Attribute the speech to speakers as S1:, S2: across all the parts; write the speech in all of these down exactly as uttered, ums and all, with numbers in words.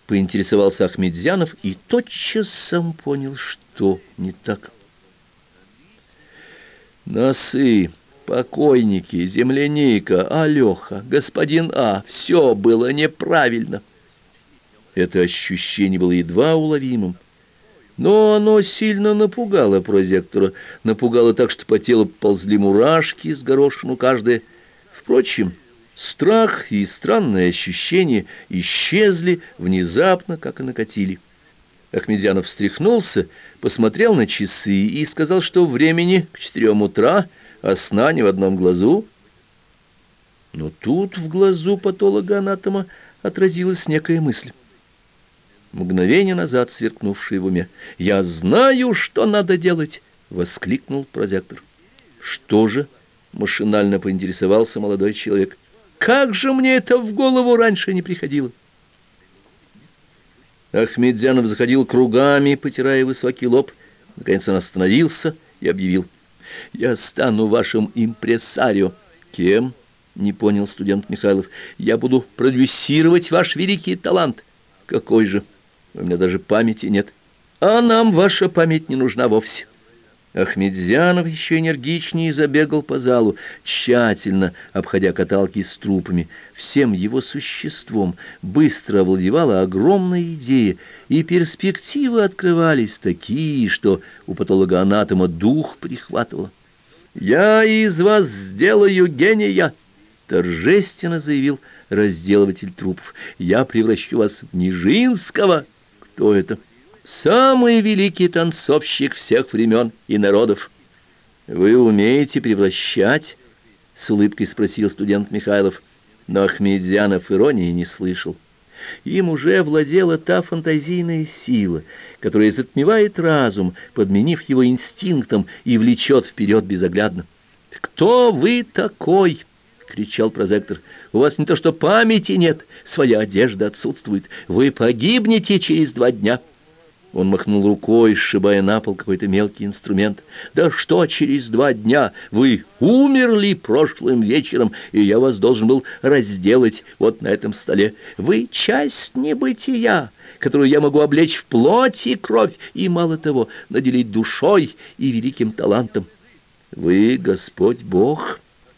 S1: поинтересовался Ахметзянов и тотчас сам понял, что не так. Носы, покойники, земляника, Алёха, господин А. Все было неправильно. Это ощущение было едва уловимым, но оно сильно напугало прозектора, напугало так, что по телу ползли мурашки с горошину каждая. Впрочем, страх и странные ощущения исчезли внезапно, как и накатили. Ахметзянов встряхнулся, посмотрел на часы и сказал, что времени к четырем утра, а сна не в одном глазу. Но тут в глазу патолога-анатома отразилась некая мысль, мгновение назад сверкнувшая в уме. «Я знаю, что надо делать!» — воскликнул прозектор. «Что же?» — машинально поинтересовался молодой человек. «Как же мне это в голову раньше не приходило?» Ахметзянов заходил кругами, потирая высокий лоб. Наконец он остановился и объявил: «Я стану вашим импресарио». «Кем?» — не понял студент Михайлов. «Я буду продюсировать ваш великий талант». «Какой же? У меня даже памяти нет». «А нам ваша память не нужна вовсе». Ахметзянов еще энергичнее забегал по залу, тщательно обходя каталки с трупами. Всем его существом быстро овладевала огромная идея, и перспективы открывались такие, что у патологоанатома дух прихватывало. «Я из вас сделаю гения!» — торжественно заявил разделыватель трупов. «Я превращу вас в Нижинского». «Кто это?» «Самый великий танцовщик всех времен и народов». «Вы умеете превращать?» — с улыбкой спросил студент Михайлов. Но Ахметзянов иронии не слышал. Им уже владела та фантазийная сила, которая затмевает разум, подменив его инстинктом, и влечет вперед безоглядно. «Кто вы такой?» — кричал прозектор. «У вас не то что памяти нет, своя одежда отсутствует. Вы погибнете через два дня». Он махнул рукой, сшибая на пол какой-то мелкий инструмент. «Да что через два дня? Вы умерли прошлым вечером, и я вас должен был разделать вот на этом столе. Вы часть небытия, которую я могу облечь в плоть и кровь, и, мало того, наделить душой и великим талантом. Вы Господь Бог».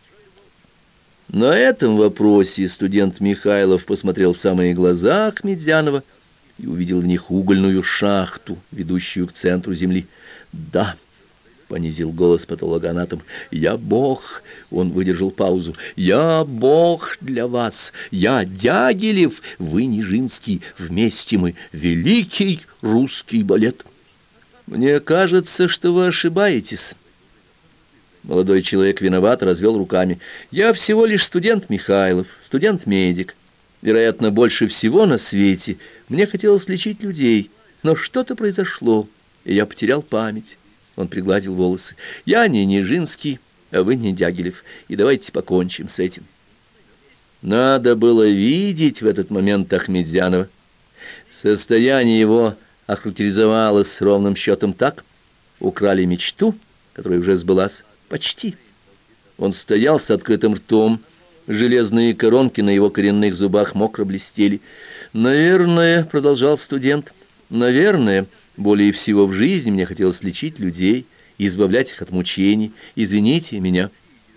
S1: На этом вопросе студент Михайлов посмотрел в самые глаза Ахметзянова и увидел в них угольную шахту, ведущую к центру земли. «Да», — понизил голос патологоанатом, — «я Бог». Он выдержал паузу. «Я Бог для вас. Я Дягилев, вы Нижинский. Вместе мы великий русский балет». «Мне кажется, что вы ошибаетесь». Молодой человек виноват, развел руками. «Я всего лишь студент Михайлов, студент-медик. Вероятно, больше всего на свете мне хотелось лечить людей, но что-то произошло, и я потерял память». Он пригладил волосы. «Я не Нижинский, а вы не Дягилев, и давайте покончим с этим». Надо было видеть в этот момент Ахметзянова. Состояние его охарактеризовалось ровным счетом так: украли мечту, которая уже сбылась. Почти. Он стоял с открытым ртом, железные коронки на его коренных зубах мокро блестели. «Наверное, — продолжал студент, — наверное, более всего в жизни мне хотелось лечить людей, избавлять их от мучений. Извините меня».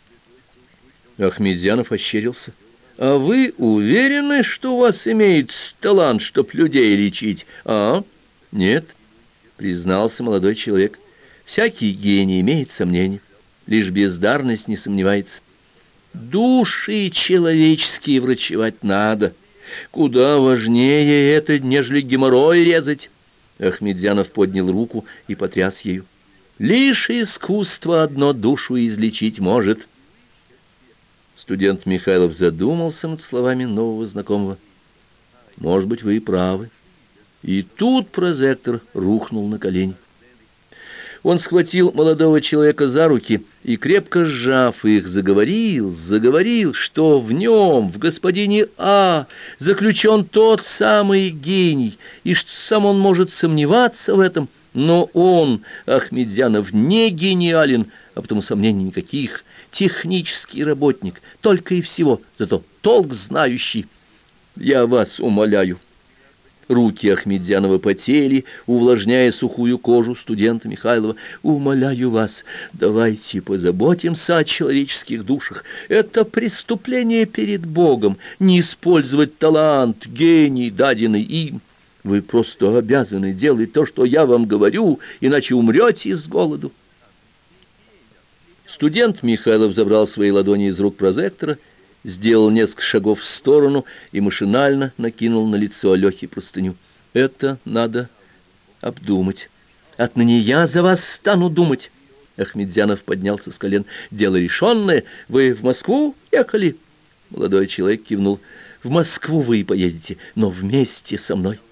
S1: Ахметзянов ощерился. «А вы уверены, что у вас имеется талант, чтоб людей лечить, а?» «Нет», — признался молодой человек, — «всякий гений имеет сомнения, лишь бездарность не сомневается. Души человеческие врачевать надо. Куда важнее это, нежели геморрой резать». Ахметзянов поднял руку и потряс ею. «Лишь искусство одно душу излечить может». Студент Михайлов задумался над словами нового знакомого. «Может быть, вы и правы». И тут прозектор рухнул на колени. Он схватил молодого человека за руки и, крепко сжав их, заговорил, заговорил, что в нем, в господине А, заключен тот самый гений, и что сам он может сомневаться в этом, но он, Ахметзянов, не гениален, а потому сомнений никаких, технический работник, только и всего, зато толк знающий. Я вас умоляю, Руки Ахмедзянова потели, увлажняя сухую кожу студента Михайлова. «Умоляю вас, давайте позаботимся о человеческих душах. Это преступление перед Богом, не использовать талант, гений, даденный им. Вы просто обязаны делать то, что я вам говорю, иначе умрете с голоду». Студент Михайлов забрал свои ладони из рук прозектора, сделал несколько шагов в сторону и машинально накинул на лицо Алёхи простыню. «Это надо обдумать. Отныне я за вас стану думать». Ахмедзянов поднялся с колен. «Дело решенное. Вы в Москву ехали?» Молодой человек кивнул. «В Москву вы и поедете, но вместе со мной».